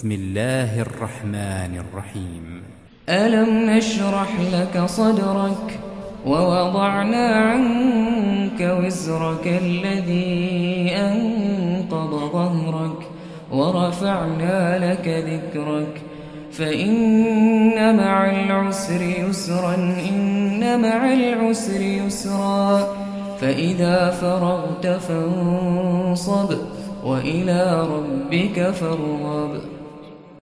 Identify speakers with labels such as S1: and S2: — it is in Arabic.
S1: بسم الله الرحمن الرحيم.
S2: ألم نشرح لك صدرك ووضعنا عنك وزرك الذي أنقض ظهرك ورفعنا لك ذكرك فإن مع العسر يسرا إن مع العسر يسرا فإذا فرغت فانصب وإلى ربك فارغب.